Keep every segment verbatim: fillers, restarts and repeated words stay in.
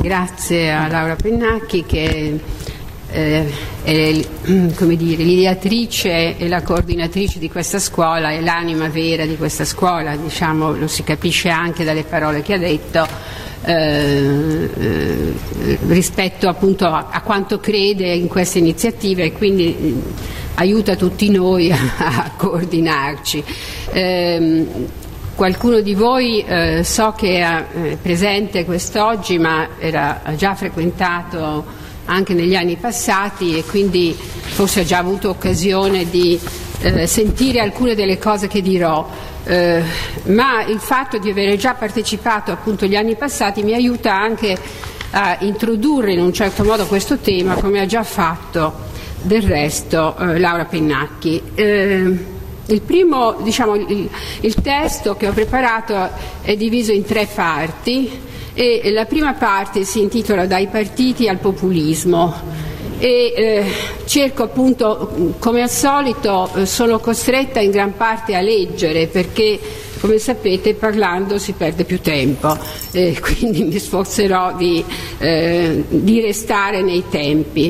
grazie a Laura Pennacchi che eh, è, come dire, l'ideatrice e la coordinatrice di questa scuola, è l'anima vera di questa scuola, diciamo, lo si capisce anche dalle parole che ha detto, eh, eh, rispetto appunto a, a quanto crede in queste iniziative, e quindi eh, aiuta tutti noi a, a coordinarci. Eh, Qualcuno di voi eh, so che è eh, presente quest'oggi, ma era già frequentato anche negli anni passati e quindi forse ha già avuto occasione di eh, sentire alcune delle cose che dirò, eh, ma il fatto di avere già partecipato appunto gli anni passati mi aiuta anche a introdurre in un certo modo questo tema, come ha già fatto del resto eh, Laura Pennacchi. Eh, Il primo, diciamo, il, il testo che ho preparato è diviso in tre parti e la prima parte si intitola Dai partiti al populismo e eh, cerco appunto, come al solito, eh, sono costretta in gran parte a leggere perché, come sapete, parlando si perde più tempo, eh, quindi mi sforzerò di, eh, di restare nei tempi.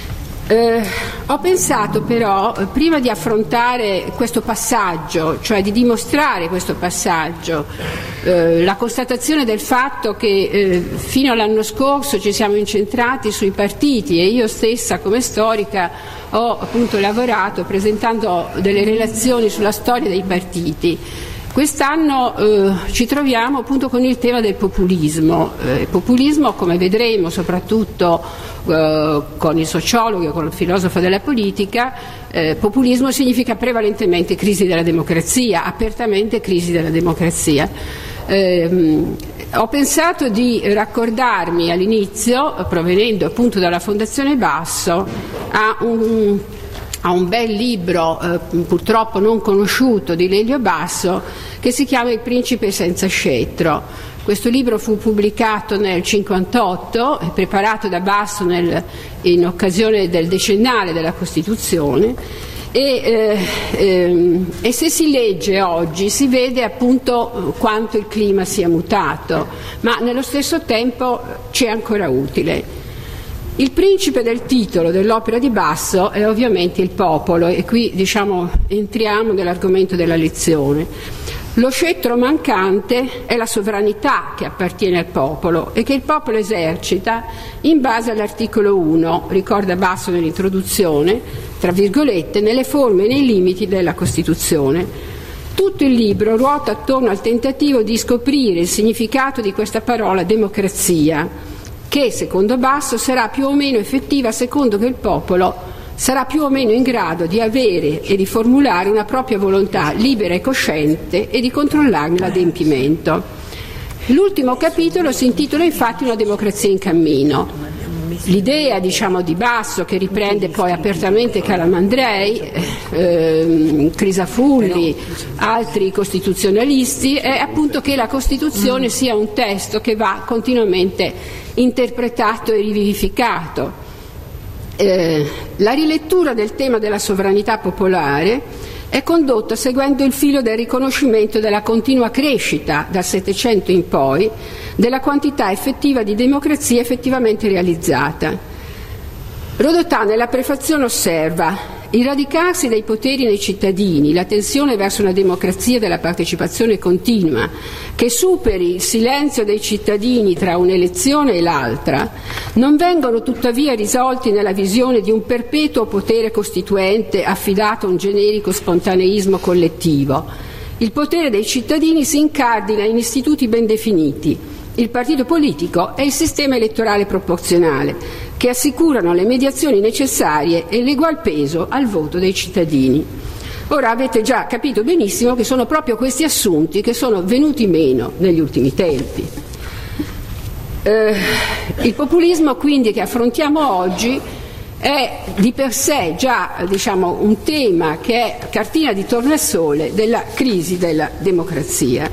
Eh, ho pensato però, prima di affrontare questo passaggio, cioè di dimostrare questo passaggio, eh, la constatazione del fatto che eh, fino all'anno scorso ci siamo incentrati sui partiti e io stessa come storica ho appunto lavorato presentando delle relazioni sulla storia dei partiti. Quest'anno eh, ci troviamo appunto con il tema del populismo, eh, populismo, come vedremo soprattutto eh, con il sociologo e con il filosofo della politica, eh, populismo significa prevalentemente crisi della democrazia, apertamente crisi della democrazia. Eh, ho pensato di raccordarmi all'inizio, provenendo appunto dalla Fondazione Basso, a un a un bel libro eh, purtroppo non conosciuto di Lelio Basso che si chiama Il principe senza scettro. Questo libro fu pubblicato nel cinquantotto, preparato da Basso nel, in occasione del decennale della Costituzione e, eh, ehm, e se si legge oggi si vede appunto quanto il clima sia mutato, ma nello stesso tempo c'è ancora utile. Il principe del titolo dell'opera di Basso è ovviamente il popolo e qui diciamo entriamo nell'argomento della lezione. Lo scettro mancante è la sovranità che appartiene al popolo e che il popolo esercita in base all'articolo uno, ricorda Basso nell'introduzione, tra virgolette, nelle forme e nei limiti della Costituzione. Tutto il libro ruota attorno al tentativo di scoprire il significato di questa parola democrazia, che secondo Basso sarà più o meno effettiva secondo che il popolo sarà più o meno in grado di avere e di formulare una propria volontà libera e cosciente e di controllarne l'adempimento. L'ultimo capitolo si intitola infatti Una democrazia in cammino. L'idea, diciamo, di Basso, che riprende poi apertamente Calamandrei, eh, Crisafulli, altri costituzionalisti, è appunto che la Costituzione sia un testo che va continuamente interpretato e rivivificato. Eh, la rilettura del tema della sovranità popolare è condotta seguendo il filo del riconoscimento della continua crescita dal Settecento in poi della quantità effettiva di democrazia effettivamente realizzata. Rodotà nella prefazione osserva: il radicarsi dei poteri nei cittadini, la tensione verso una democrazia della partecipazione continua che superi il silenzio dei cittadini tra un'elezione e l'altra, non vengono tuttavia risolti nella visione di un perpetuo potere costituente affidato a un generico spontaneismo collettivo. Il potere dei cittadini si incardina in istituti ben definiti, il partito politico e il sistema elettorale proporzionale, che assicurano le mediazioni necessarie e l'egual peso al voto dei cittadini. Ora avete già capito benissimo che sono proprio questi assunti che sono venuti meno negli ultimi tempi. Eh, il populismo quindi che affrontiamo oggi è di per sé già, diciamo, un tema che è cartina di tornasole della crisi della democrazia.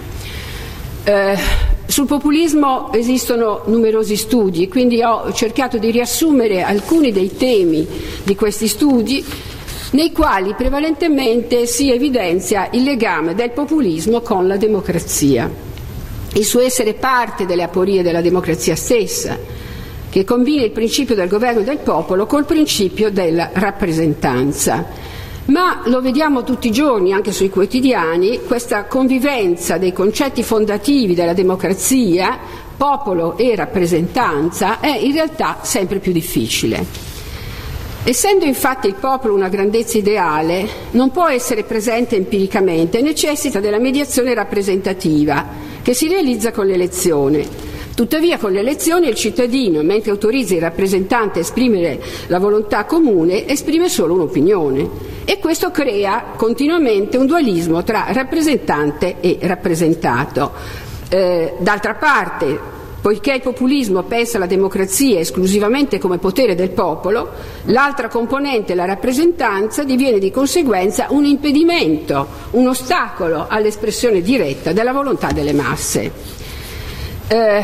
Eh, Sul populismo esistono numerosi studi, quindi ho cercato di riassumere alcuni dei temi di questi studi, nei quali prevalentemente si evidenzia il legame del populismo con la democrazia, il suo essere parte delle aporie della democrazia stessa, che combina il principio del governo del popolo col principio della rappresentanza. Ma lo vediamo tutti i giorni, anche sui quotidiani, questa convivenza dei concetti fondativi della democrazia, popolo e rappresentanza, è in realtà sempre più difficile. Essendo infatti il popolo una grandezza ideale, non può essere presente empiricamente e necessita della mediazione rappresentativa, che si realizza con l'elezione. Tuttavia con le elezioni il cittadino, mentre autorizza il rappresentante a esprimere la volontà comune, esprime solo un'opinione e questo crea continuamente un dualismo tra rappresentante e rappresentato. Eh, d'altra parte, poiché il populismo pensa alla democrazia esclusivamente come potere del popolo, l'altra componente, la rappresentanza, diviene di conseguenza un impedimento, un ostacolo all'espressione diretta della volontà delle masse. Eh,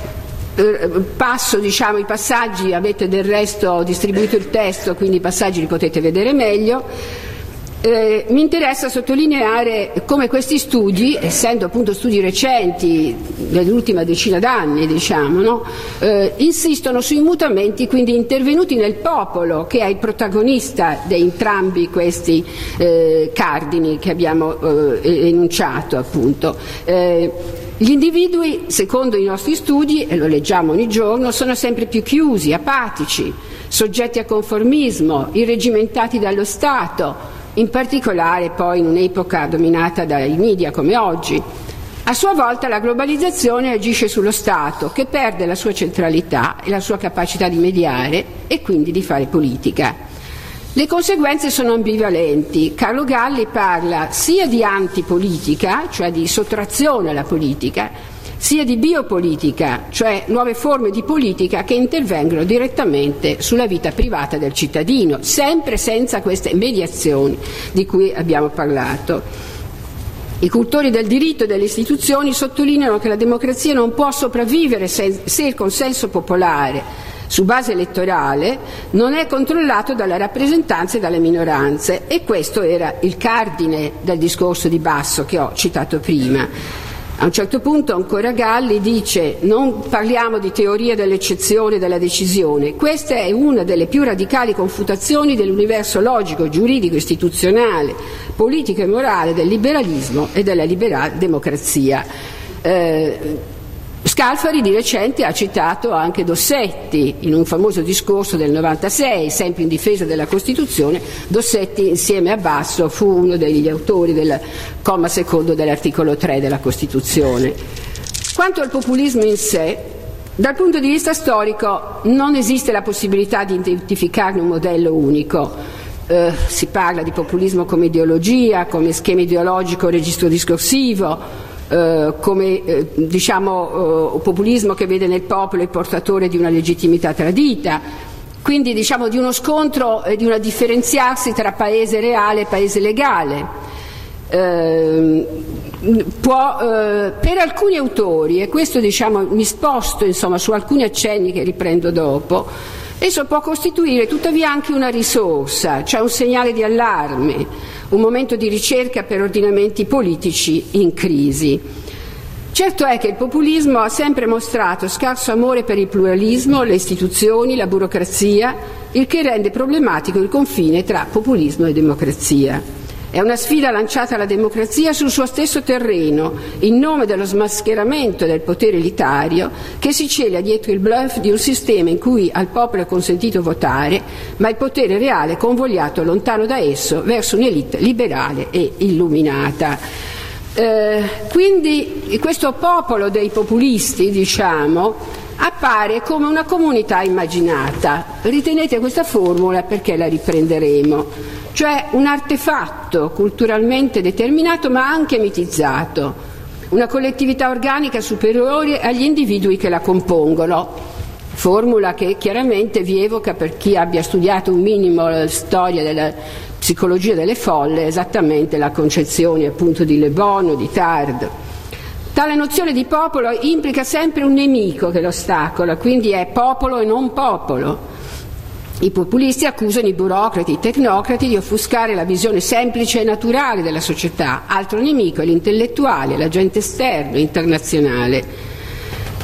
passo diciamo i passaggi, avete del resto distribuito il testo, quindi i passaggi li potete vedere meglio. Eh, mi interessa sottolineare come questi studi, essendo appunto studi recenti dell'ultima decina d'anni, diciamo, no? eh, insistono sui mutamenti quindi intervenuti nel popolo, che è il protagonista di entrambi questi eh, cardini che abbiamo eh, enunciato appunto. Eh, Gli individui, secondo i nostri studi, e lo leggiamo ogni giorno, sono sempre più chiusi, apatici, soggetti a conformismo, irregimentati dallo Stato, in particolare poi in un'epoca dominata dai media come oggi. A sua volta la globalizzazione agisce sullo Stato, che perde la sua centralità e la sua capacità di mediare e quindi di fare politica. Le conseguenze sono ambivalenti. Carlo Galli parla sia di antipolitica, cioè di sottrazione alla politica, sia di biopolitica, cioè nuove forme di politica che intervengono direttamente sulla vita privata del cittadino, sempre senza queste mediazioni di cui abbiamo parlato. I cultori del diritto e delle istituzioni sottolineano che la democrazia non può sopravvivere se, se il consenso popolare su base elettorale non è controllato dalle rappresentanze e dalle minoranze, e questo era il cardine del discorso di Basso che ho citato prima. A un certo punto ancora Galli dice: non parliamo di teoria dell'eccezione e della decisione, questa è una delle più radicali confutazioni dell'universo logico, giuridico, istituzionale, politico e morale del liberalismo e della liberal democrazia. Eh, Scalfari di recente ha citato anche Dossetti in un famoso discorso del novantasei, sempre in difesa della Costituzione. Dossetti insieme a Basso fu uno degli autori del comma secondo dell'articolo tre della Costituzione. Quanto al populismo in sé, dal punto di vista storico non esiste la possibilità di identificarne un modello unico. Eh, si parla di populismo come ideologia, come schema ideologico o registro discorsivo, Uh, come uh, diciamo uh, populismo che vede nel popolo il portatore di una legittimità tradita, quindi diciamo di uno scontro e di una differenziarsi tra paese reale e paese legale. Uh, può, uh, per alcuni autori, e questo diciamo mi sposto insomma su alcuni accenni che riprendo dopo, esso può costituire tuttavia anche una risorsa, cioè un segnale di allarme, un momento di ricerca per ordinamenti politici in crisi. Certo è che il populismo ha sempre mostrato scarso amore per il pluralismo, le istituzioni, la burocrazia, il che rende problematico il confine tra populismo e democrazia. È una sfida lanciata alla democrazia sul suo stesso terreno, in nome dello smascheramento del potere elitario che si cela dietro il bluff di un sistema in cui al popolo è consentito votare, ma il potere reale è convogliato lontano da esso verso un'elite liberale e illuminata. Eh, quindi questo popolo dei populisti, diciamo, appare come una comunità immaginata. Ritenete questa formula perché la riprenderemo. Cioè un artefatto culturalmente determinato ma anche mitizzato, una collettività organica superiore agli individui che la compongono, formula che chiaramente vi evoca, per chi abbia studiato un minimo la storia della psicologia delle folle, esattamente la concezione appunto di Le Bon o di Tarde. Tale nozione di popolo implica sempre un nemico che lo ostacola, quindi è popolo e non popolo. I populisti accusano i burocrati, i tecnocrati di offuscare la visione semplice e naturale della società. Altro nemico è l'intellettuale, l'agente esterno, internazionale.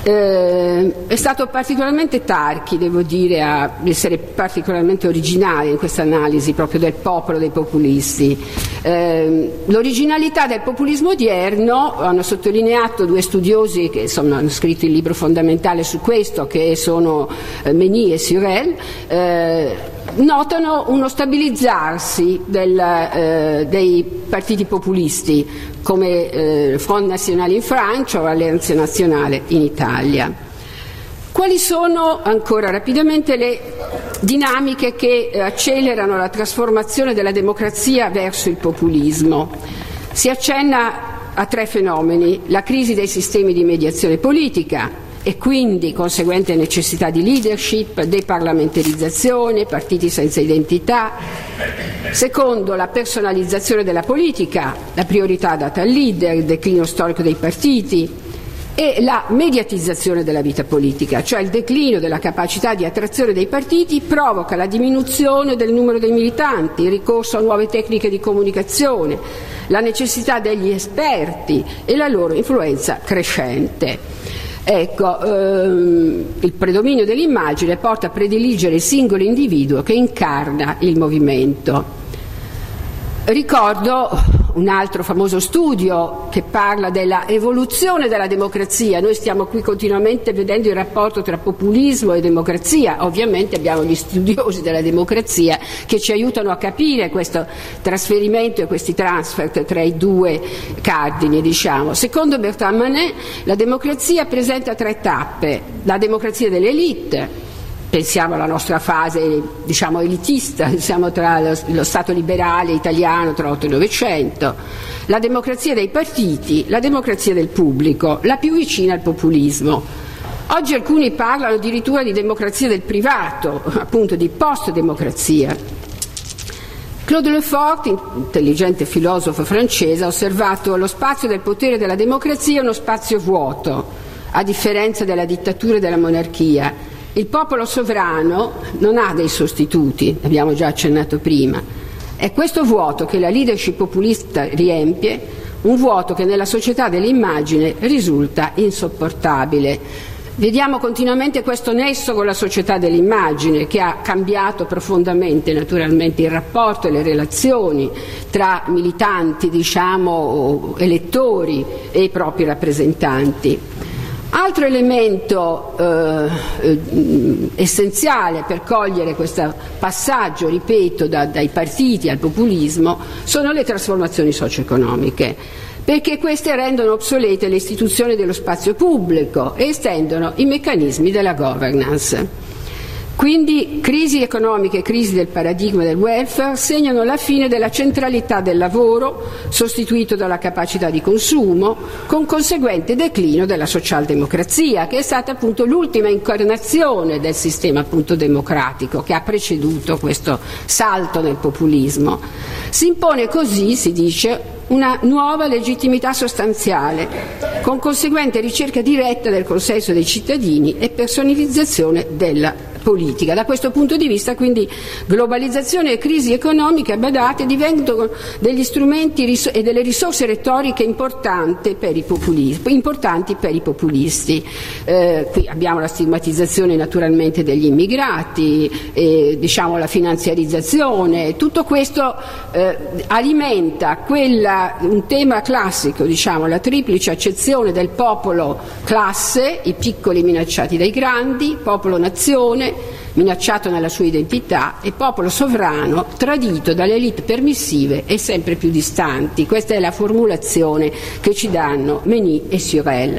Eh, è stato particolarmente Tarchi, devo dire, a essere particolarmente originale in questa analisi proprio del popolo dei populisti. Eh, l'originalità del populismo odierno hanno sottolineato due studiosi che insomma, hanno scritto il libro fondamentale su questo, che sono eh, Menis e Surel. Eh, notano uno stabilizzarsi del, eh, dei partiti populisti come eh, Front National in Francia o Alleanza Nazionale in Italia. Quali sono, ancora rapidamente, le dinamiche che eh, accelerano la trasformazione della democrazia verso il populismo? Si accenna a tre fenomeni: la crisi dei sistemi di mediazione politica, e quindi conseguente necessità di leadership, deparlamentarizzazione, partiti senza identità. Secondo, la personalizzazione della politica, la priorità data al leader, il declino storico dei partiti, e la mediatizzazione della vita politica, cioè il declino della capacità di attrazione dei partiti provoca la diminuzione del numero dei militanti, il ricorso a nuove tecniche di comunicazione, la necessità degli esperti e la loro influenza crescente. Ecco, ehm, il predominio dell'immagine porta a prediligere il singolo individuo che incarna il movimento. Ricordo un altro famoso studio che parla della evoluzione della democrazia. Noi stiamo qui continuamente vedendo il rapporto tra populismo e democrazia. Ovviamente abbiamo gli studiosi della democrazia che ci aiutano a capire questo trasferimento e questi transfer tra i due cardini, diciamo. Secondo Bertrand Manet, la democrazia presenta tre tappe: la democrazia delle elite, pensiamo alla nostra fase, diciamo, elitista, siamo tra lo, lo Stato liberale italiano tra l'Ottocento e il Novecento, la democrazia dei partiti, la democrazia del pubblico, la più vicina al populismo. Oggi alcuni parlano addirittura di democrazia del privato, appunto di post-democrazia. Claude Lefort, intelligente filosofo francese, ha osservato: lo spazio del potere della democrazia è uno spazio vuoto, a differenza della dittatura e della monarchia. Il popolo sovrano non ha dei sostituti, abbiamo già accennato prima. È questo vuoto che la leadership populista riempie, un vuoto che nella società dell'immagine risulta insopportabile. Vediamo continuamente questo nesso con la società dell'immagine, che ha cambiato profondamente naturalmente il rapporto e le relazioni tra militanti, diciamo, elettori e i propri rappresentanti. Altro elemento eh, eh, essenziale per cogliere questo passaggio, ripeto, da, dai partiti al populismo, sono le trasformazioni socio-economiche, perché queste rendono obsolete le istituzioni dello spazio pubblico e estendono i meccanismi della governance. Quindi crisi economiche e crisi del paradigma del welfare segnano la fine della centralità del lavoro, sostituito dalla capacità di consumo, con conseguente declino della socialdemocrazia, che è stata appunto l'ultima incarnazione del sistema appunto democratico che ha preceduto questo salto nel populismo. Si impone così, si dice, una nuova legittimità sostanziale, con conseguente ricerca diretta del consenso dei cittadini e personalizzazione della politica. Da questo punto di vista, quindi, globalizzazione e crisi economiche, badate, diventano degli strumenti e delle risorse retoriche importanti per i populisti. Importanti per i populisti. Eh, qui abbiamo la stigmatizzazione naturalmente degli immigrati, eh, diciamo la finanziarizzazione, tutto questo eh, alimenta quella, un tema classico, diciamo, la triplice accezione del popolo classe, i piccoli minacciati dai grandi, popolo nazione minacciato nella sua identità, e popolo sovrano tradito dalle elite permissive e sempre più distanti. Questa è la formulazione che ci danno Menis e Surel.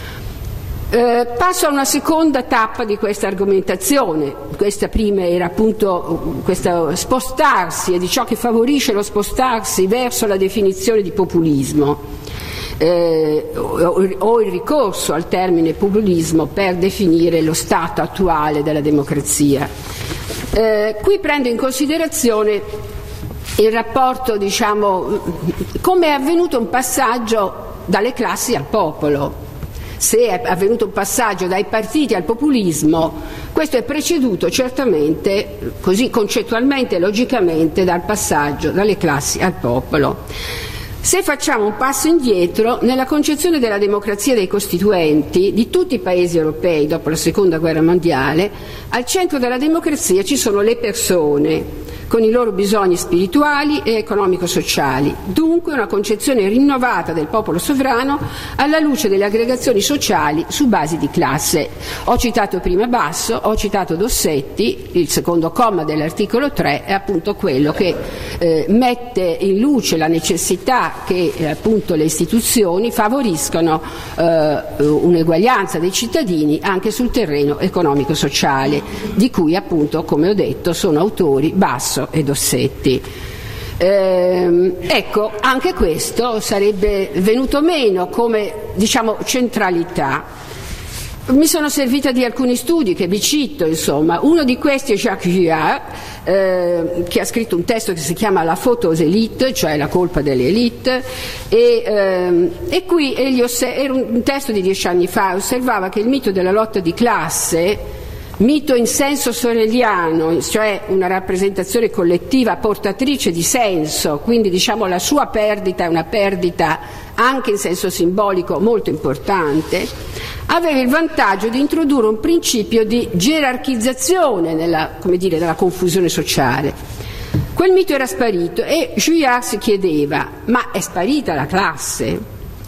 Eh, passo a una seconda tappa di questa argomentazione. Questa prima era appunto questo spostarsi, e di ciò che favorisce lo spostarsi verso la definizione di populismo. Eh, o, o il ricorso al termine populismo per definire lo stato attuale della democrazia. Eh, qui prendo in considerazione il rapporto, diciamo, come è avvenuto un passaggio dalle classi al popolo. Se è avvenuto un passaggio dai partiti al populismo, questo è preceduto certamente, così concettualmente e logicamente, dal passaggio dalle classi al popolo. Se facciamo un passo indietro, nella concezione della democrazia dei costituenti di tutti i paesi europei dopo la Seconda Guerra Mondiale, al centro della democrazia ci sono le persone, con i loro bisogni spirituali e economico-sociali, dunque una concezione rinnovata del popolo sovrano alla luce delle aggregazioni sociali su basi di classe. Ho citato prima Basso, ho citato Dossetti, il secondo comma dell'articolo tre è appunto quello che eh, mette in luce la necessità che eh, appunto le istituzioni favoriscano eh, un'eguaglianza dei cittadini anche sul terreno economico-sociale, di cui appunto, come ho detto, sono autori Basso e Dossetti. Eh, ecco, anche questo sarebbe venuto meno come, diciamo, centralità. Mi sono servita di alcuni studi che vi cito, insomma. Uno di questi è Jacques Julliard, eh, che ha scritto un testo che si chiama La faute aux élites, cioè la colpa delle elite, e, eh, e qui egli osser- era un testo di dieci anni fa, osservava che il mito della lotta di classe, mito in senso soreliano, cioè una rappresentazione collettiva portatrice di senso, quindi diciamo la sua perdita è una perdita anche in senso simbolico molto importante, aveva il vantaggio di introdurre un principio di gerarchizzazione nella, come dire, della confusione sociale. Quel mito era sparito e Julliard si chiedeva: ma è sparita la classe?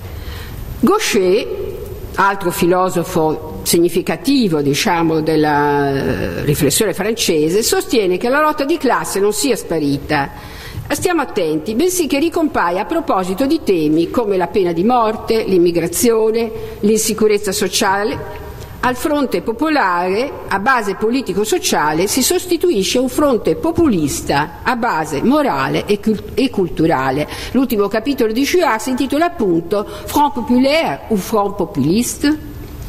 Gaucher, altro filosofo significativo, diciamo, della riflessione francese, sostiene che la lotta di classe non sia sparita. Stiamo attenti, bensì che ricompaia a proposito di temi come la pena di morte, l'immigrazione, l'insicurezza sociale. Al fronte popolare, a base politico-sociale, si sostituisce un fronte populista a base morale e, cult- e culturale. L'ultimo capitolo di Julliard si intitola appunto Front populaire ou Front populiste?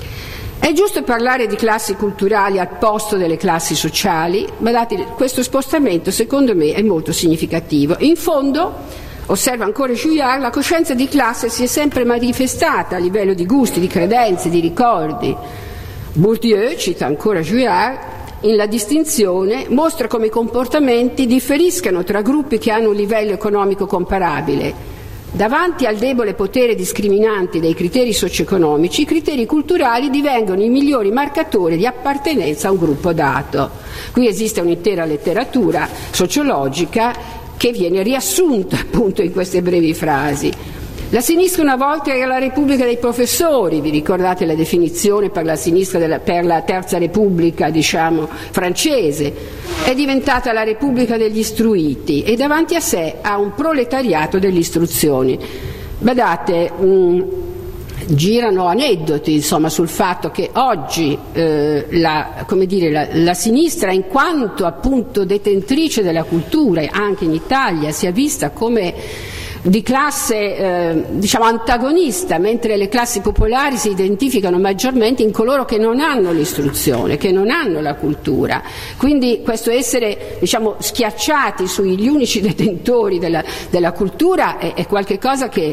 È giusto parlare di classi culturali al posto delle classi sociali? Guardate, questo spostamento secondo me è molto significativo. In fondo, osserva ancora Julliard, la coscienza di classe si è sempre manifestata a livello di gusti, di credenze, di ricordi. Bourdieu, cita ancora Julliard, in La distinzione mostra come i comportamenti differiscano tra gruppi che hanno un livello economico comparabile. Davanti al debole potere discriminante dei criteri socio-economici, i criteri culturali divengono i migliori marcatori di appartenenza a un gruppo dato. Qui esiste un'intera letteratura sociologica che viene riassunta appunto in queste brevi frasi. La sinistra una volta era la Repubblica dei professori, vi ricordate la definizione per la sinistra della, per la Terza Repubblica, diciamo, francese, è diventata la Repubblica degli istruiti e davanti a sé ha un proletariato delle istruzioni. Badate, mh, girano aneddoti insomma sul fatto che oggi eh, la, come dire, la, la sinistra, in quanto appunto detentrice della cultura anche in Italia, sia vista come di classe eh, diciamo antagonista, mentre le classi popolari si identificano maggiormente in coloro che non hanno l'istruzione, che non hanno la cultura. Quindi questo essere, diciamo, schiacciati sugli unici detentori della, della cultura è, è qualcosa che,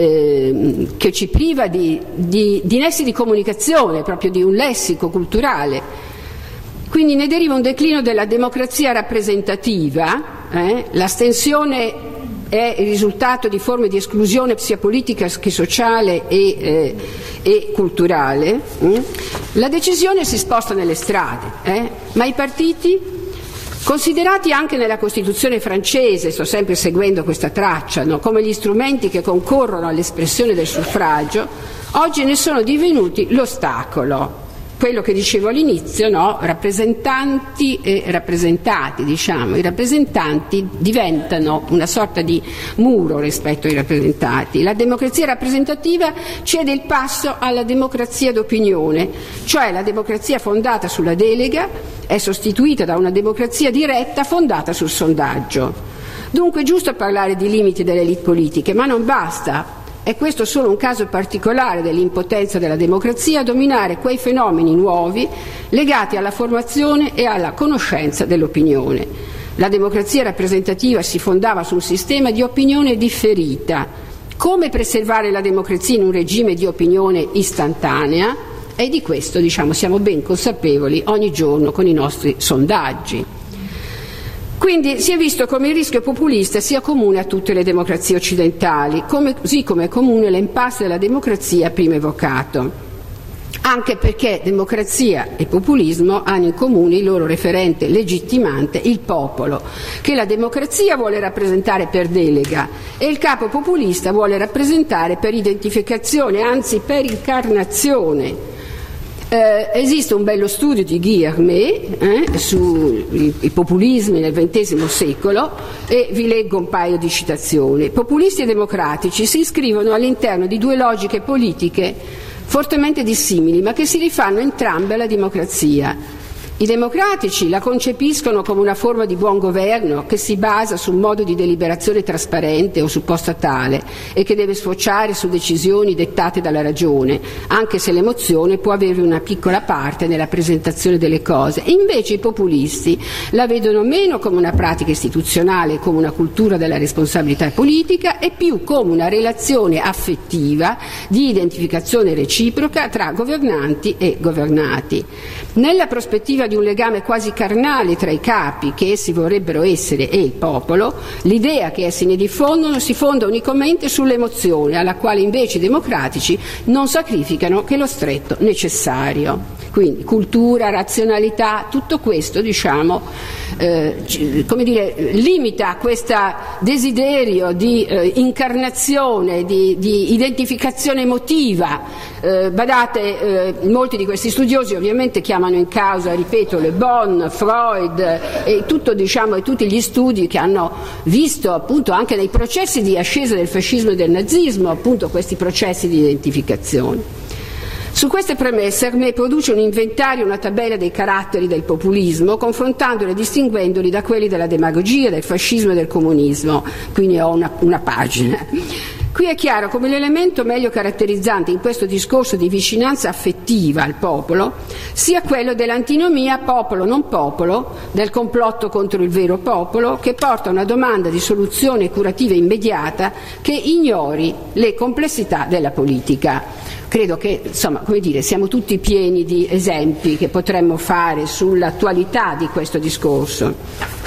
eh, che ci priva di, di, di nessi di comunicazione, proprio di un lessico culturale. Quindi ne deriva un declino della democrazia rappresentativa, eh, l'astensione è il risultato di forme di esclusione sia politica che sociale e, eh, e culturale. Mm? La decisione si sposta nelle strade, eh? ma i partiti, considerati anche nella Costituzione francese, sto sempre seguendo questa traccia, no? come gli strumenti che concorrono all'espressione del suffragio, oggi ne sono divenuti l'ostacolo. Quello che dicevo all'inizio, no? rappresentanti e rappresentati, diciamo, i rappresentanti diventano una sorta di muro rispetto ai rappresentati. La democrazia rappresentativa cede il passo alla democrazia d'opinione, cioè la democrazia fondata sulla delega è sostituita da una democrazia diretta fondata sul sondaggio. Dunque è giusto parlare di limiti delle elite politiche, ma non basta. È questo solo un caso particolare dell'impotenza della democrazia a dominare quei fenomeni nuovi legati alla formazione e alla conoscenza dell'opinione. La democrazia rappresentativa si fondava su un sistema di opinione differita. Come preservare la democrazia in un regime di opinione istantanea? E di questo, diciamo, siamo ben consapevoli ogni giorno con i nostri sondaggi. Quindi si è visto come il rischio populista sia comune a tutte le democrazie occidentali, come, così come è comune l'impasse della democrazia prima evocato. Anche perché democrazia e populismo hanno in comune il loro referente legittimante, il popolo, che la democrazia vuole rappresentare per delega e il capo populista vuole rappresentare per identificazione, anzi per incarnazione. Eh, esiste un bello studio di Guy Hermé eh, sui populismi nel ventesimo secolo e vi leggo un paio di citazioni. Populisti e democratici si iscrivono all'interno di due logiche politiche fortemente dissimili, ma che si rifanno entrambe alla democrazia. I democratici la concepiscono come una forma di buon governo che si basa su un modo di deliberazione trasparente o suppostatale e che deve sfociare su decisioni dettate dalla ragione, anche se l'emozione può avere una piccola parte nella presentazione delle cose. E invece i populisti la vedono meno come una pratica istituzionale, come una cultura della responsabilità politica, e più come una relazione affettiva di identificazione reciproca tra governanti e governati. Nella prospettiva di un legame quasi carnale tra i capi che essi vorrebbero essere e il popolo, l'idea che essi ne diffondono si fonda unicamente sull'emozione, alla quale invece i democratici non sacrificano che lo stretto necessario. Quindi cultura, razionalità, tutto questo, diciamo, eh, come dire, limita questo desiderio di eh, incarnazione, di, di identificazione emotiva. Eh, badate, eh, molti di questi studiosi ovviamente chiamano in causa, ripeto, Le Bon, Freud e, tutto, diciamo, e tutti gli studi che hanno visto appunto anche nei processi di ascesa del fascismo e del nazismo appunto questi processi di identificazione. Su queste premesse Hermé produce un inventario, una tabella dei caratteri del populismo, confrontandoli e distinguendoli da quelli della demagogia, del fascismo e del comunismo. Quindi ho una, una pagina. Qui è chiaro come l'elemento meglio caratterizzante in questo discorso di vicinanza affettiva al popolo sia quello dell'antinomia popolo-non popolo, del complotto contro il vero popolo, che porta a una domanda di soluzione curativa immediata che ignori le complessità della politica. Credo che, insomma, come dire, siamo tutti pieni di esempi che potremmo fare sull'attualità di questo discorso.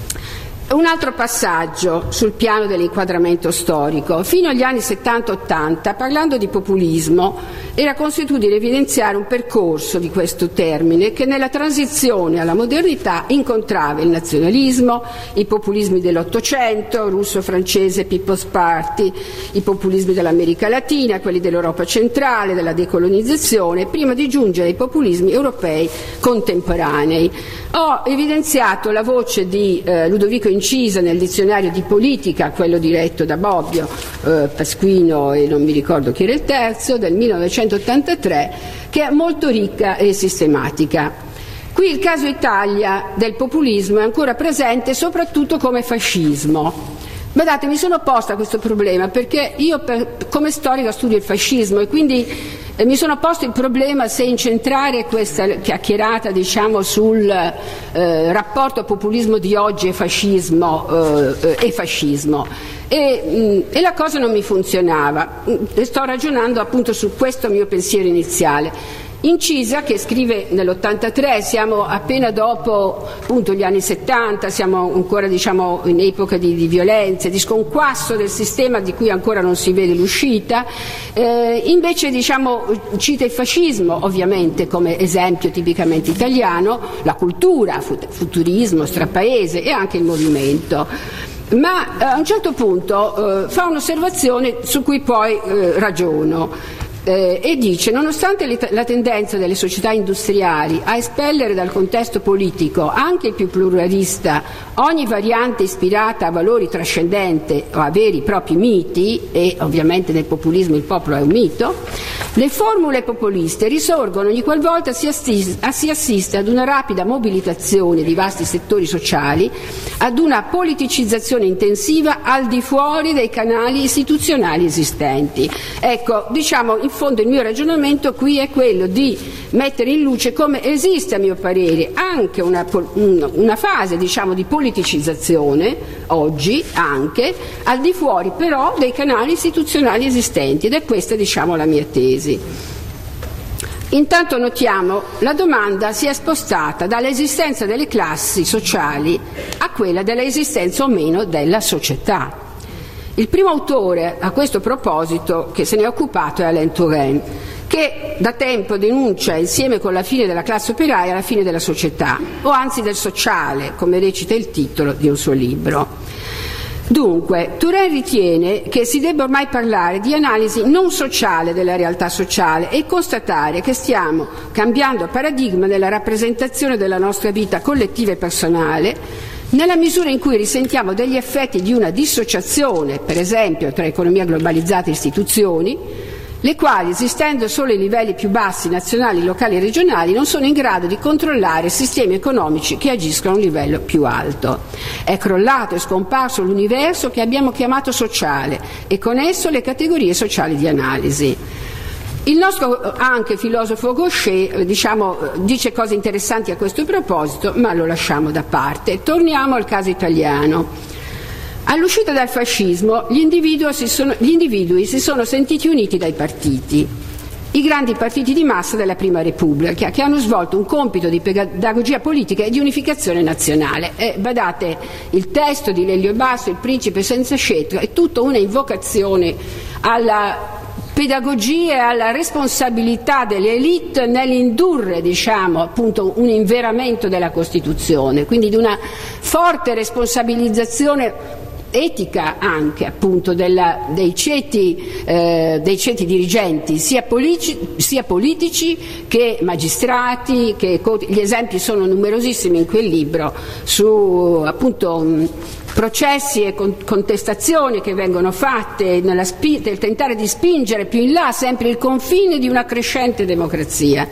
Un altro passaggio sul piano dell'inquadramento storico. Fino agli anni settanta ottanta, parlando di populismo, era consuetudine evidenziare un percorso di questo termine che nella transizione alla modernità incontrava il nazionalismo, i populismi dell'Ottocento, russo-francese People's Party, i populismi dell'America Latina, quelli dell'Europa centrale, della decolonizzazione, prima di giungere ai populismi europei contemporanei. Ho evidenziato la voce di eh, Ludovico Incisa nel dizionario di politica, quello diretto da Bobbio, eh, Pasquino e non mi ricordo chi era il terzo, del millenovecentottantatré, che è molto ricca e sistematica. Qui il caso Italia del populismo è ancora presente soprattutto come fascismo. Guardate, mi sono posta questo problema perché io per, come storica studio il fascismo e quindi eh, mi sono posto il problema se incentrare questa chiacchierata, diciamo, sul eh, rapporto populismo di oggi e fascismo eh, e fascismo e, mh, e la cosa non mi funzionava. E sto ragionando appunto su questo mio pensiero iniziale. Incisa, che scrive nell'ottantatré, siamo appena dopo appunto gli anni settanta, siamo ancora, diciamo, in epoca di, di violenze, di sconquasso del sistema di cui ancora non si vede l'uscita, eh, invece, diciamo, cita il fascismo ovviamente come esempio tipicamente italiano, la cultura, futurismo, strapaese e anche il movimento. Ma eh, a un certo punto eh, fa un'osservazione su cui poi eh, ragiono. Eh, e dice: nonostante la tendenza delle società industriali a espellere dal contesto politico, anche il più pluralista, ogni variante ispirata a valori trascendenti o a veri propri miti, e ovviamente nel populismo il popolo è un mito, le formule populiste risorgono ogni qualvolta si, assis- si assiste ad una rapida mobilitazione di vasti settori sociali, ad una politicizzazione intensiva al di fuori dei canali istituzionali esistenti. Ecco, diciamo, in fondo il mio ragionamento qui è quello di mettere in luce come esiste, a mio parere, anche una, una fase, diciamo, di politicizzazione oggi, anche al di fuori però dei canali istituzionali esistenti, ed è questa, diciamo, la mia tesi. Intanto notiamo la domanda si è spostata dall'esistenza delle classi sociali a quella della esistenza o meno della società. Il primo autore a questo proposito che se ne è occupato è Alain Touraine, che da tempo denuncia, insieme con la fine della classe operaia, la fine della società, o anzi del sociale, come recita il titolo di un suo libro. Dunque, Touraine ritiene che si debba ormai parlare di analisi non sociale della realtà sociale e constatare che stiamo cambiando paradigma nella rappresentazione della nostra vita collettiva e personale, nella misura in cui risentiamo degli effetti di una dissociazione, per esempio, tra economia globalizzata e istituzioni, le quali, esistendo solo ai livelli più bassi, nazionali, locali e regionali, non sono in grado di controllare sistemi economici che agiscono a un livello più alto. È crollato e scomparso l'universo che abbiamo chiamato sociale e con esso le categorie sociali di analisi. Il nostro anche filosofo Gaucher diciamo, dice cose interessanti a questo proposito, ma lo lasciamo da parte. Torniamo al caso italiano. All'uscita dal fascismo gli individui, si sono, gli individui si sono sentiti uniti dai partiti, i grandi partiti di massa della Prima Repubblica, che hanno svolto un compito di pedagogia politica e di unificazione nazionale. E, badate, il testo di Lelio Basso, Il principe senza scettro, è tutta una invocazione alla pedagogia e alla responsabilità delle elite nell'indurre, diciamo, appunto un inveramento della Costituzione, quindi di una forte responsabilizzazione etica anche appunto della, dei, ceti, eh, dei ceti dirigenti sia politici, sia politici che magistrati, che gli esempi sono numerosissimi in quel libro su appunto mh, processi e con, contestazioni che vengono fatte nella spi- nel tentare di spingere più in là sempre il confine di una crescente democrazia.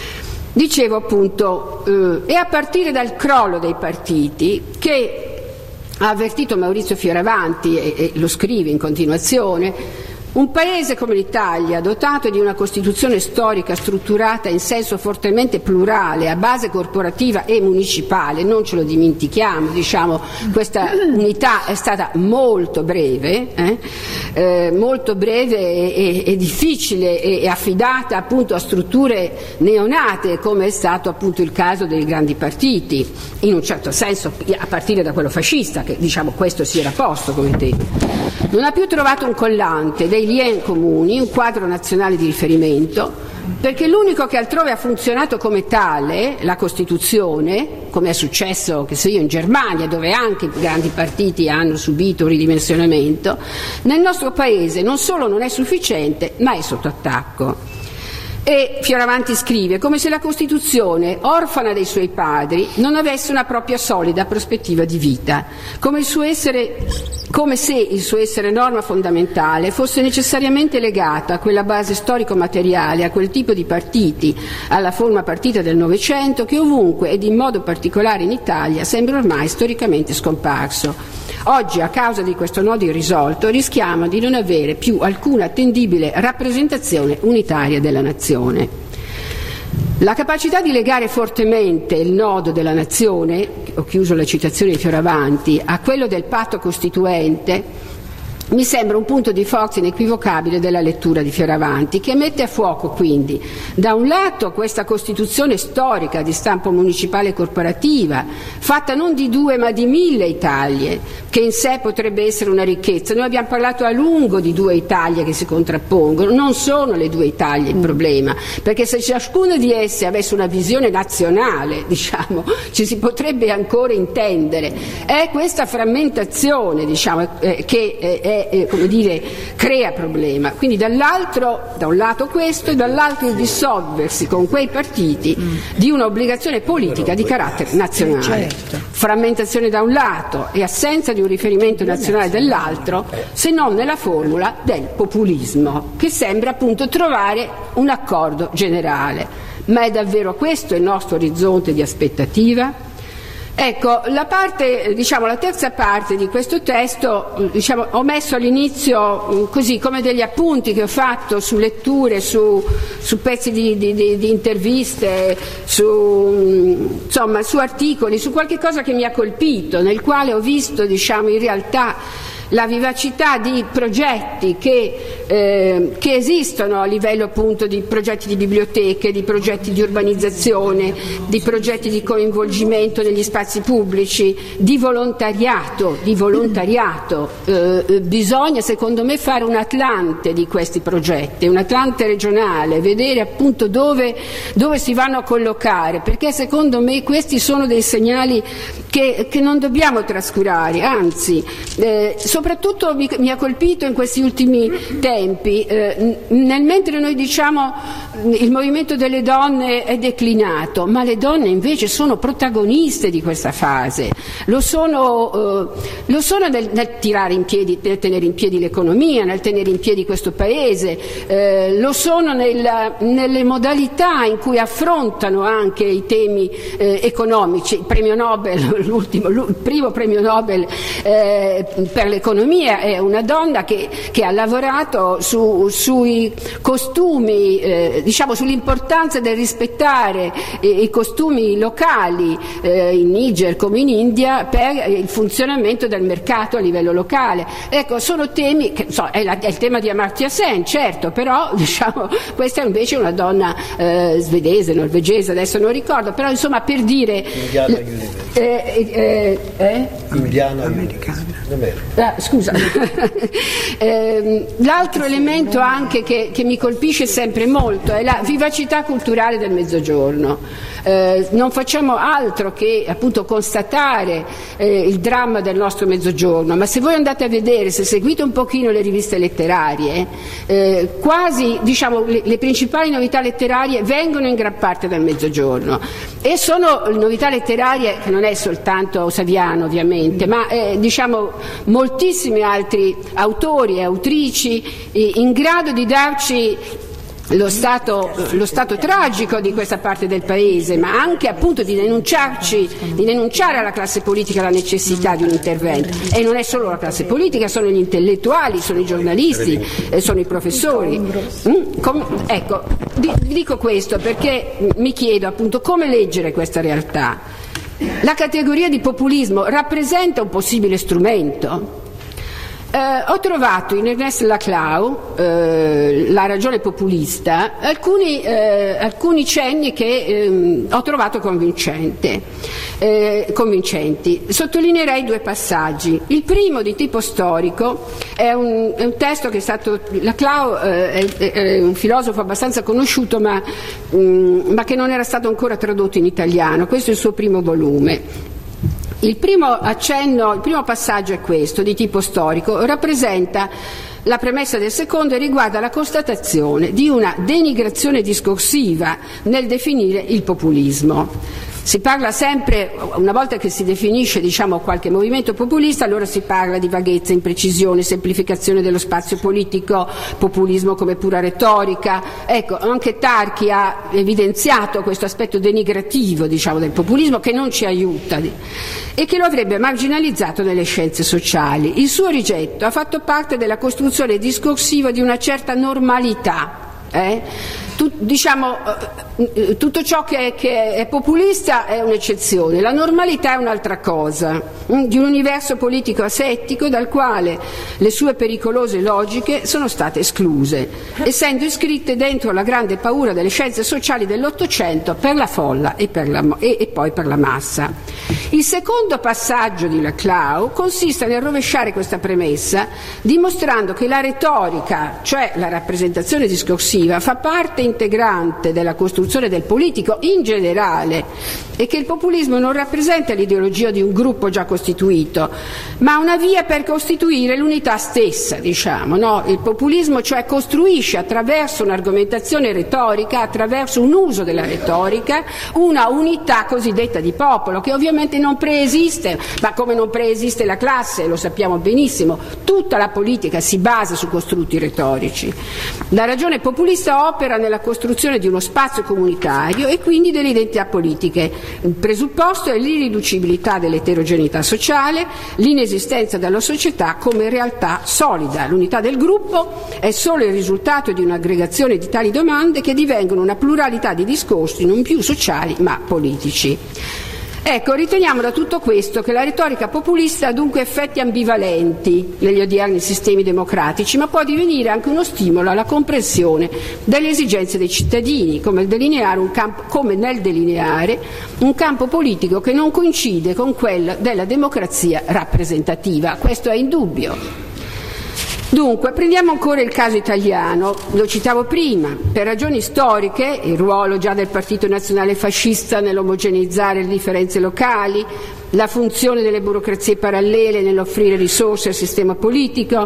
Dicevo appunto, eh, è a partire dal crollo dei partiti che ha avvertito Maurizio Fioravanti, e, e lo scrive in continuazione, un paese come l'Italia, dotato di una Costituzione storica strutturata in senso fortemente plurale, a base corporativa e municipale, non ce lo dimentichiamo, diciamo, questa unità è stata molto breve, eh? Eh, molto breve e, e, e difficile e, e affidata appunto a strutture neonate, come è stato appunto il caso dei grandi partiti, in un certo senso a partire da quello fascista, che diciamo questo si era posto come tema. Non ha più trovato un collante dei lien comuni, un quadro nazionale di riferimento, perché l'unico che altrove ha funzionato come tale, la Costituzione, come è successo che so io in Germania, dove anche i grandi partiti hanno subito un ridimensionamento, nel nostro paese non solo non è sufficiente, ma è sotto attacco. E Fioravanti scrive come se la Costituzione, orfana dei suoi padri, non avesse una propria solida prospettiva di vita, come, il suo essere, come se il suo essere norma fondamentale fosse necessariamente legata a quella base storico-materiale, a quel tipo di partiti, alla forma partita del Novecento, che ovunque ed in modo particolare in Italia sembra ormai storicamente scomparso. Oggi, a causa di questo nodo irrisolto, rischiamo di non avere più alcuna attendibile rappresentazione unitaria della nazione. La capacità di legare fortemente il nodo della nazione, ho chiuso la citazione di Fioravanti, a quello del patto costituente, mi sembra un punto di forza inequivocabile della lettura di Fioravanti, che mette a fuoco quindi da un lato questa Costituzione storica di stampo municipale e corporativa, fatta non di due ma di mille Italie, che in sé potrebbe essere una ricchezza. Noi abbiamo parlato a lungo di due Italie che si contrappongono, non sono le due Italie il problema, perché se ciascuna di esse avesse una visione nazionale, diciamo, ci si potrebbe ancora intendere. È questa frammentazione, diciamo, eh, che eh, è Eh, come dire, crea problema. Quindi dall'altro, da un lato questo e dall'altro il dissolversi con quei partiti mm. di un'obbligazione politica di carattere nazionale. Certo. Frammentazione da un lato e assenza di un riferimento nazionale dall'altro, se non nella formula del populismo, che sembra appunto trovare un accordo generale. Ma è davvero questo il nostro orizzonte di aspettativa? Ecco, la parte, diciamo, la terza parte di questo testo, diciamo, ho messo all'inizio così come degli appunti che ho fatto su letture, su, su pezzi di, di, di, di interviste, su, insomma, su articoli, su qualche cosa che mi ha colpito, nel quale ho visto, diciamo, in realtà la vivacità di progetti che, eh, che esistono a livello appunto di progetti di biblioteche, di progetti di urbanizzazione, di progetti di coinvolgimento negli spazi pubblici, di volontariato, di volontariato. Eh, bisogna secondo me fare un Atlante di questi progetti, un Atlante regionale, vedere appunto dove, dove si vanno a collocare, perché secondo me questi sono dei segnali che, che non dobbiamo trascurare, anzi eh, soprattutto mi, mi ha colpito in questi ultimi tempi, eh, nel mentre noi diciamo il movimento delle donne è declinato, ma le donne invece sono protagoniste di questa fase, lo sono, eh, lo sono nel, nel tirare in piedi, nel tenere in piedi l'economia, nel tenere in piedi questo paese, eh, lo sono nel, nelle modalità in cui affrontano anche i temi eh, economici. Il premio Nobel, l'ultimo, il primo premio Nobel eh, per l'economia è una donna che, che ha lavorato su, sui costumi, eh, diciamo sull'importanza del rispettare eh, i costumi locali eh, in Niger come in India per il funzionamento del mercato a livello locale. Ecco, sono temi che so, è, la, è il tema di Amartya Sen, certo, però diciamo questa è invece una donna eh, svedese, norvegese, adesso non ricordo, però insomma per dire Indiana eh, eh, eh? Indiana americana. Ah, scusa. eh, l'altro elemento anche che, che mi colpisce sempre molto è la vivacità culturale del Mezzogiorno. Eh, non facciamo altro che appunto constatare eh, il dramma del nostro Mezzogiorno, ma se voi andate a vedere, se seguite un pochino le riviste letterarie, eh, quasi diciamo le, le principali novità letterarie vengono in gran parte dal Mezzogiorno, e sono novità letterarie che non è soltanto Saviano ovviamente, ma eh, diciamo moltissimi altri autori e autrici eh, in grado di darci Lo stato, lo stato tragico di questa parte del paese, ma anche appunto di denunciarci, di denunciare alla classe politica la necessità di un intervento. E non è solo la classe politica, sono gli intellettuali, sono i giornalisti, eh, sono i professori. Mm, com- ecco, vi dico questo perché mi chiedo appunto come leggere questa realtà. La categoria di populismo rappresenta un possibile strumento? Eh, ho trovato in Ernest Laclau, eh, La ragione populista, alcuni, eh, alcuni cenni che eh, ho trovato convincente, eh, convincenti. Sottolineerei due passaggi. Il primo, di tipo storico, è un, è un testo che è stato... Laclau eh, è, è un filosofo abbastanza conosciuto, ma, mh, ma che non era stato ancora tradotto in italiano. Questo è il suo primo volume. Il primo accenno, il primo passaggio è questo, di tipo storico, rappresenta la premessa del secondo e riguarda la constatazione di una denigrazione discorsiva nel definire il populismo. Si parla sempre, una volta che si definisce diciamo, qualche movimento populista, allora si parla di vaghezza, imprecisione, semplificazione dello spazio politico, populismo come pura retorica. Ecco, anche Tarchi ha evidenziato questo aspetto denigrativo diciamo, del populismo che non ci aiuta e che lo avrebbe marginalizzato nelle scienze sociali. Il suo rigetto ha fatto parte della costruzione discorsiva di una certa normalità. Eh? Tut, diciamo, eh, tutto ciò che è, che è populista è un'eccezione, la normalità è un'altra cosa, mh, di un universo politico asettico dal quale le sue pericolose logiche sono state escluse, essendo iscritte dentro la grande paura delle scienze sociali dell'Ottocento per la folla e, per la, e, e poi per la massa. Il secondo passaggio di Laclau consiste nel rovesciare questa premessa, dimostrando che la retorica, cioè la rappresentazione discorsiva, fa parte integrante della costruzione del politico in generale e che il populismo non rappresenta l'ideologia di un gruppo già costituito, ma una via per costituire l'unità stessa, diciamo, no? Il populismo cioè costruisce attraverso un'argomentazione retorica, attraverso un uso della retorica, una unità cosiddetta di popolo che ovviamente non preesiste, ma come non preesiste la classe, lo sappiamo benissimo, tutta la politica si basa su costrutti retorici. La ragione populista opera nella costruzione di uno spazio comunitario e quindi delle identità politiche. Il presupposto è l'irriducibilità dell'eterogeneità sociale, l'inesistenza della società come realtà solida. L'unità del gruppo è solo il risultato di un'aggregazione di tali domande che divengono una pluralità di discorsi non più sociali ma politici. Ecco, riteniamo da tutto questo che la retorica populista ha dunque effetti ambivalenti negli odierni sistemi democratici, ma può divenire anche uno stimolo alla comprensione delle esigenze dei cittadini, come, delineare un campo, come nel delineare un campo politico che non coincide con quello della democrazia rappresentativa. Questo è indubbio. Dunque, prendiamo ancora il caso italiano, lo citavo prima, per ragioni storiche, il ruolo già del Partito Nazionale Fascista nell'omogeneizzare le differenze locali, la funzione delle burocrazie parallele nell'offrire risorse al sistema politico,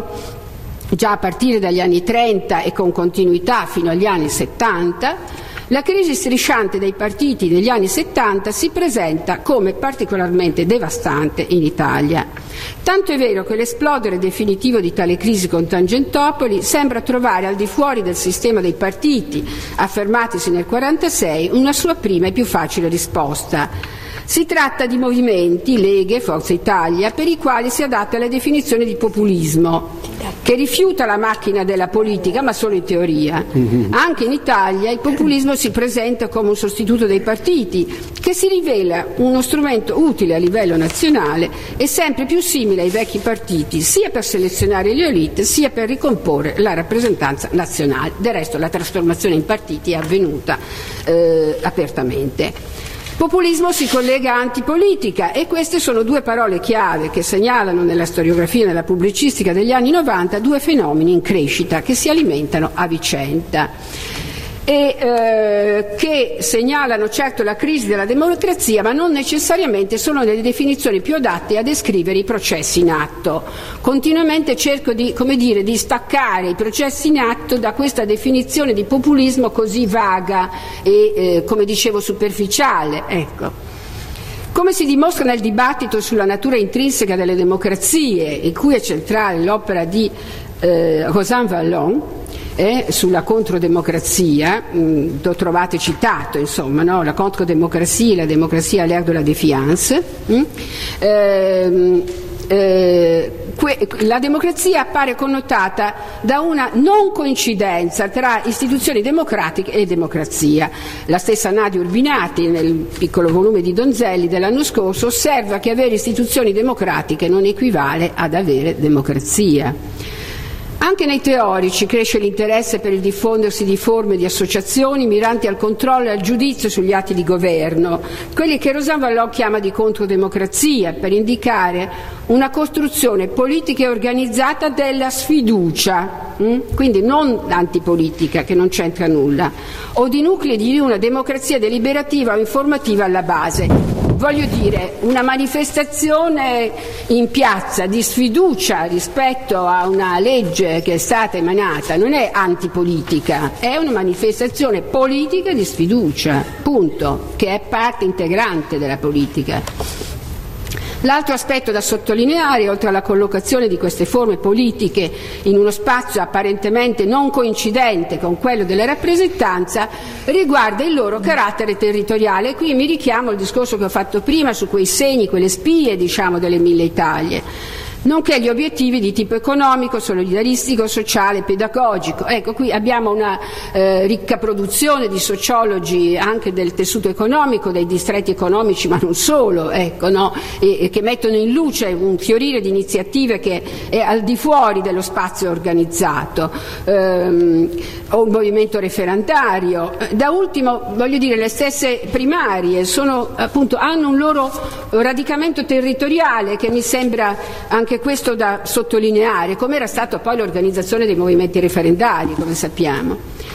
già a partire dagli anni trenta e con continuità fino agli anni settanta, la crisi strisciante dei partiti degli anni settanta si presenta come particolarmente devastante in Italia. Tanto è vero che l'esplodere definitivo di tale crisi con Tangentopoli sembra trovare al di fuori del sistema dei partiti, affermatisi nel quarantasei, una sua prima e più facile risposta. Si tratta di movimenti, leghe, Forza Italia, per i quali si adatta la definizione di populismo, che rifiuta la macchina della politica, ma solo in teoria. Mm-hmm. Anche in Italia il populismo si presenta come un sostituto dei partiti, che si rivela uno strumento utile a livello nazionale e sempre più simile ai vecchi partiti, sia per selezionare le elite, sia per ricomporre la rappresentanza nazionale. Del resto la trasformazione in partiti è avvenuta eh, apertamente. Populismo si collega a antipolitica e queste sono due parole chiave che segnalano nella storiografia e nella pubblicistica degli anni novanta due fenomeni in crescita che si alimentano a vicenda e eh, che segnalano certo la crisi della democrazia, ma non necessariamente sono le definizioni più adatte a descrivere i processi in atto. Continuamente cerco di, come dire, di staccare i processi in atto da questa definizione di populismo così vaga e, eh, come dicevo, superficiale. Ecco. Come si dimostra nel dibattito sulla natura intrinseca delle democrazie, in cui è centrale l'opera di eh, Rosan Vallon, Eh, sulla controdemocrazia, mh, lo trovate citato, insomma, no? La controdemocrazia, la democrazia à l'ère de la défiance. Mh? Eh, eh, que- la democrazia appare connotata da una non coincidenza tra istituzioni democratiche e democrazia. La stessa Nadia Urbinati, nel piccolo volume di Donzelli dell'anno scorso, osserva che avere istituzioni democratiche non equivale ad avere democrazia. Anche nei teorici cresce l'interesse per il diffondersi di forme di associazioni miranti al controllo e al giudizio sugli atti di governo, quelli che Rosan Vallon chiama di controdemocrazia, per indicare una costruzione politica e organizzata della sfiducia, mh? quindi non antipolitica, che non c'entra nulla, o di nuclei di una democrazia deliberativa o informativa alla base. Voglio dire, una manifestazione in piazza di sfiducia rispetto a una legge che è stata emanata non è antipolitica, è una manifestazione politica di sfiducia, punto, che è parte integrante della politica. L'altro aspetto da sottolineare, oltre alla collocazione di queste forme politiche in uno spazio apparentemente non coincidente con quello della rappresentanza, riguarda il loro carattere territoriale. E qui mi richiamo al discorso che ho fatto prima su quei segni, quelle spie, diciamo, delle mille Italie, nonché gli obiettivi di tipo economico, solidaristico, sociale, pedagogico. Ecco, qui abbiamo una eh, ricca produzione di sociologi anche del tessuto economico, dei distretti economici, ma non solo, ecco, no? e, e che mettono in luce un fiorire di iniziative che è al di fuori dello spazio organizzato, ehm, o un movimento referendario. Da ultimo, voglio dire, le stesse primarie sono, appunto, hanno un loro radicamento territoriale che mi sembra anche questo da sottolineare, come era stata poi l'organizzazione dei movimenti referendari, come sappiamo.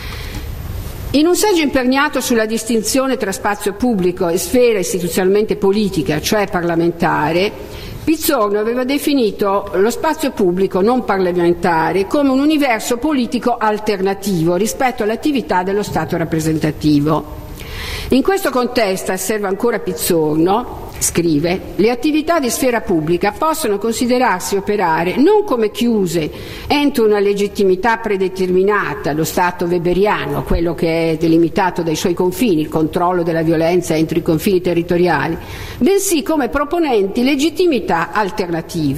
In un saggio imperniato sulla distinzione tra spazio pubblico e sfera istituzionalmente politica, cioè parlamentare, Pizzorno aveva definito lo spazio pubblico non parlamentare come un universo politico alternativo rispetto all'attività dello Stato rappresentativo. In questo contesto, osserva ancora Pizzorno, scrive, le attività di sfera pubblica possono considerarsi operare non come chiuse entro una legittimità predeterminata, lo Stato weberiano, quello che è delimitato dai suoi confini, il controllo della violenza entro i confini territoriali, bensì come proponenti legittimità alternative,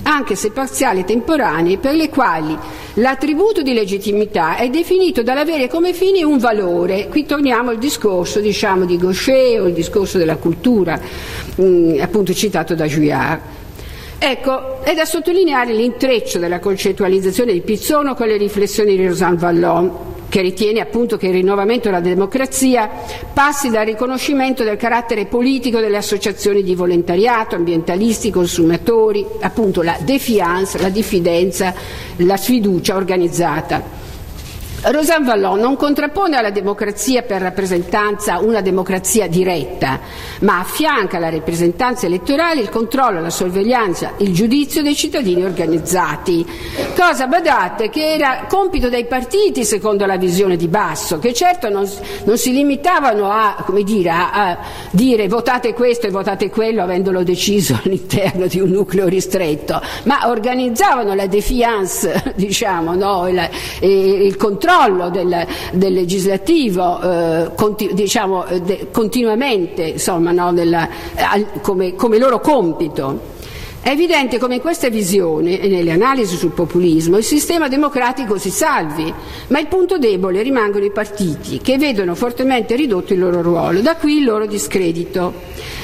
anche se parziali e temporanei, per le quali l'attributo di legittimità è definito dall'avere come fine un valore. Qui torniamo al discorso, diciamo, di Gaucher o il discorso della cultura, mh, appunto citato da Juillard. Ecco, è da sottolineare l'intreccio della concettualizzazione di Pizzorno con le riflessioni di Rosanne Vallon, che ritiene appunto che il rinnovamento della democrazia passi dal riconoscimento del carattere politico delle associazioni di volontariato, ambientalisti, consumatori, appunto la défiance, la diffidenza, la sfiducia organizzata. Rosanne Vallon non contrappone alla democrazia per rappresentanza una democrazia diretta, ma affianca alla rappresentanza elettorale il controllo, la sorveglianza, il giudizio dei cittadini organizzati. Cosa, badate, che era compito dei partiti secondo la visione di Basso, che certo non, non si limitavano a, come dire, a, a dire votate questo e votate quello avendolo deciso all'interno di un nucleo ristretto, ma organizzavano la défiance, diciamo, no? il, il controllo Del, del legislativo eh, conti, diciamo, de, continuamente, insomma, no, della, al, come, come loro compito. È evidente come in questa visione e nelle analisi sul populismo il sistema democratico si salvi, ma il punto debole rimangono i partiti, che vedono fortemente ridotto il loro ruolo, da qui il loro discredito.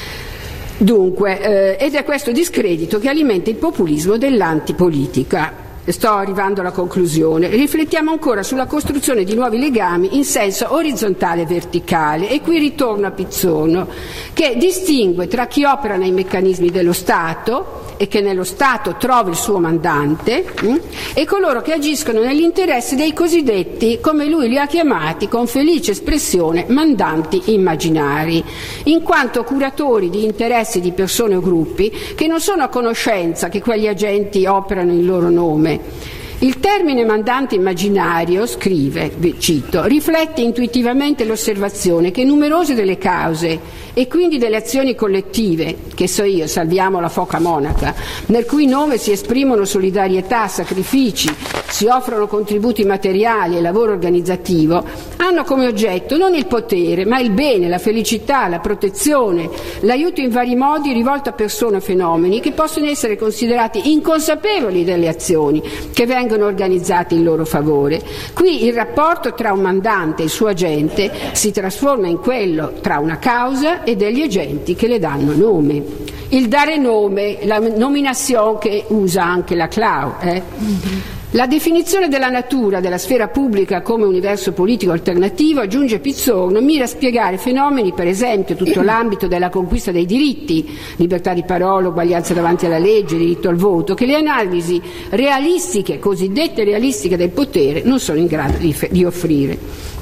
Dunque, eh, ed è questo discredito che alimenta il populismo dell'antipolitica. Sto arrivando alla conclusione. Riflettiamo ancora sulla costruzione di nuovi legami in senso orizzontale e verticale, e qui ritorno a Pizzorno, che distingue tra chi opera nei meccanismi dello Stato e che nello Stato trova il suo mandante mh, e coloro che agiscono nell'interesse dei cosiddetti, come lui li ha chiamati con felice espressione, mandanti immaginari, in quanto curatori di interessi di persone o gruppi che non sono a conoscenza che quegli agenti operano in loro nome. Il termine mandante immaginario, scrive, cito, riflette intuitivamente l'osservazione che numerose delle cause e quindi delle azioni collettive, che so io, salviamo la foca monaca, nel cui nome si esprimono solidarietà, sacrifici, si offrono contributi materiali e lavoro organizzativo, hanno come oggetto non il potere, ma il bene, la felicità, la protezione, l'aiuto in vari modi rivolto a persone o fenomeni che possono essere considerati inconsapevoli delle azioni che vengono organizzati in loro favore. Qui il rapporto tra un mandante e il suo agente si trasforma in quello tra una causa e degli agenti che le danno nome. Il dare nome, la nomination che usa anche la Clau. Eh? La definizione della natura della sfera pubblica come universo politico alternativo, aggiunge Pizzorno, mira a spiegare fenomeni, per esempio tutto l'ambito della conquista dei diritti, libertà di parola, uguaglianza davanti alla legge, diritto al voto, che le analisi realistiche, cosiddette realistiche del potere, non sono in grado di, di offrire.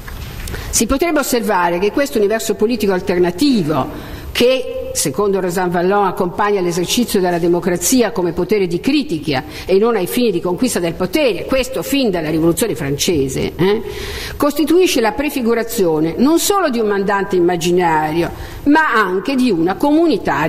Si potrebbe osservare che questo universo politico alternativo, che secondo Rosanne Vallon accompagna l'esercizio della democrazia come potere di critica e non ai fini di conquista del potere, questo fin dalla rivoluzione francese, eh, costituisce la prefigurazione non solo di un mandante immaginario, ma anche di una comunità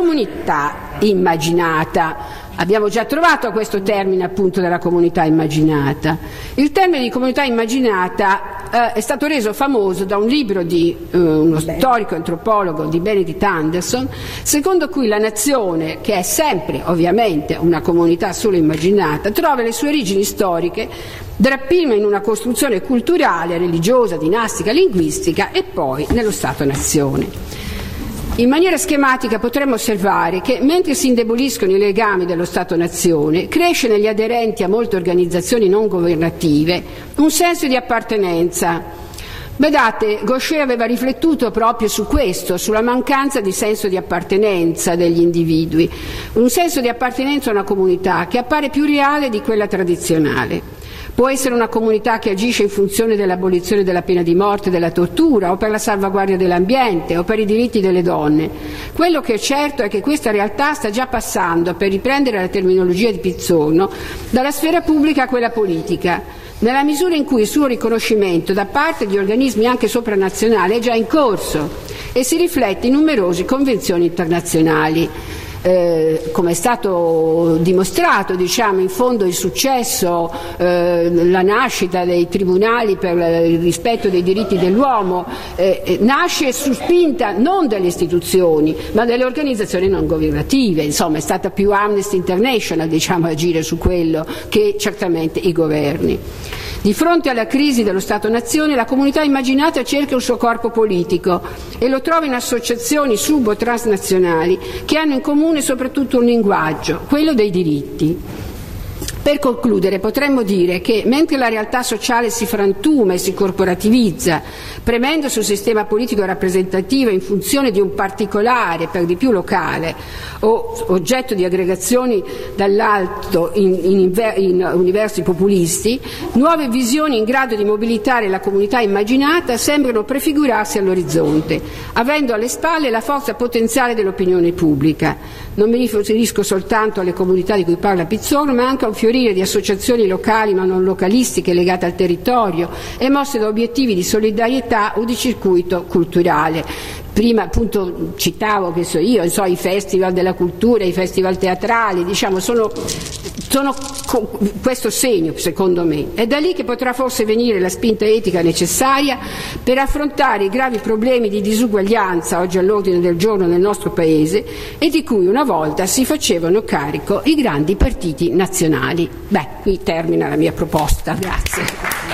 immaginata. Abbiamo già trovato questo termine appunto della comunità immaginata. Il termine di comunità immaginata eh, è stato reso famoso da un libro di eh, uno storico antropologo di Benedict Anderson, secondo cui la nazione, che è sempre ovviamente una comunità solo immaginata, trova le sue origini storiche dapprima in una costruzione culturale, religiosa, dinastica, linguistica e poi nello Stato-nazione. In maniera schematica potremmo osservare che, mentre si indeboliscono i legami dello Stato-nazione, cresce negli aderenti a molte organizzazioni non governative un senso di appartenenza. Badate, Gaucher aveva riflettuto proprio su questo, sulla mancanza di senso di appartenenza degli individui, un senso di appartenenza a una comunità che appare più reale di quella tradizionale. Può essere una comunità che agisce in funzione dell'abolizione della pena di morte e della tortura, o per la salvaguardia dell'ambiente, o per i diritti delle donne. Quello che è certo è che questa realtà sta già passando, per riprendere la terminologia di Pizzorno, dalla sfera pubblica a quella politica, nella misura in cui il suo riconoscimento da parte di organismi anche sopranazionali è già in corso e si riflette in numerose convenzioni internazionali. eh, come è stato dimostrato, diciamo, in fondo il successo, eh, la nascita dei tribunali per il rispetto dei diritti dell'uomo eh, nasce su spinta non delle istituzioni ma delle organizzazioni non governative. Insomma, è stata più Amnesty International, diciamo, a agire su quello che certamente i governi. Di fronte alla crisi dello Stato-nazione, la comunità immaginata cerca un suo corpo politico e lo trova in associazioni sub- o transnazionali che hanno in comune soprattutto un linguaggio, quello dei diritti. Per concludere, potremmo dire che mentre la realtà sociale si frantuma e si corporativizza, premendo sul sistema politico rappresentativo in funzione di un particolare, per di più locale, o oggetto di aggregazioni dall'alto in, in, in universi populisti, nuove visioni in grado di mobilitare la comunità immaginata sembrano prefigurarsi all'orizzonte, avendo alle spalle la forza potenziale dell'opinione pubblica. Non mi riferisco soltanto alle comunità di cui parla Pizzorno, ma anche a un fiorire di associazioni locali ma non localistiche legate al territorio e mosse da obiettivi di solidarietà o di circuito culturale. Prima appunto citavo, che so io, so, i festival della cultura, i festival teatrali, diciamo, sono, sono questo segno, secondo me. È da lì che potrà forse venire la spinta etica necessaria per affrontare i gravi problemi di disuguaglianza oggi all'ordine del giorno nel nostro Paese e di cui una volta si facevano carico i grandi partiti nazionali. Beh, qui termina la mia proposta. Grazie.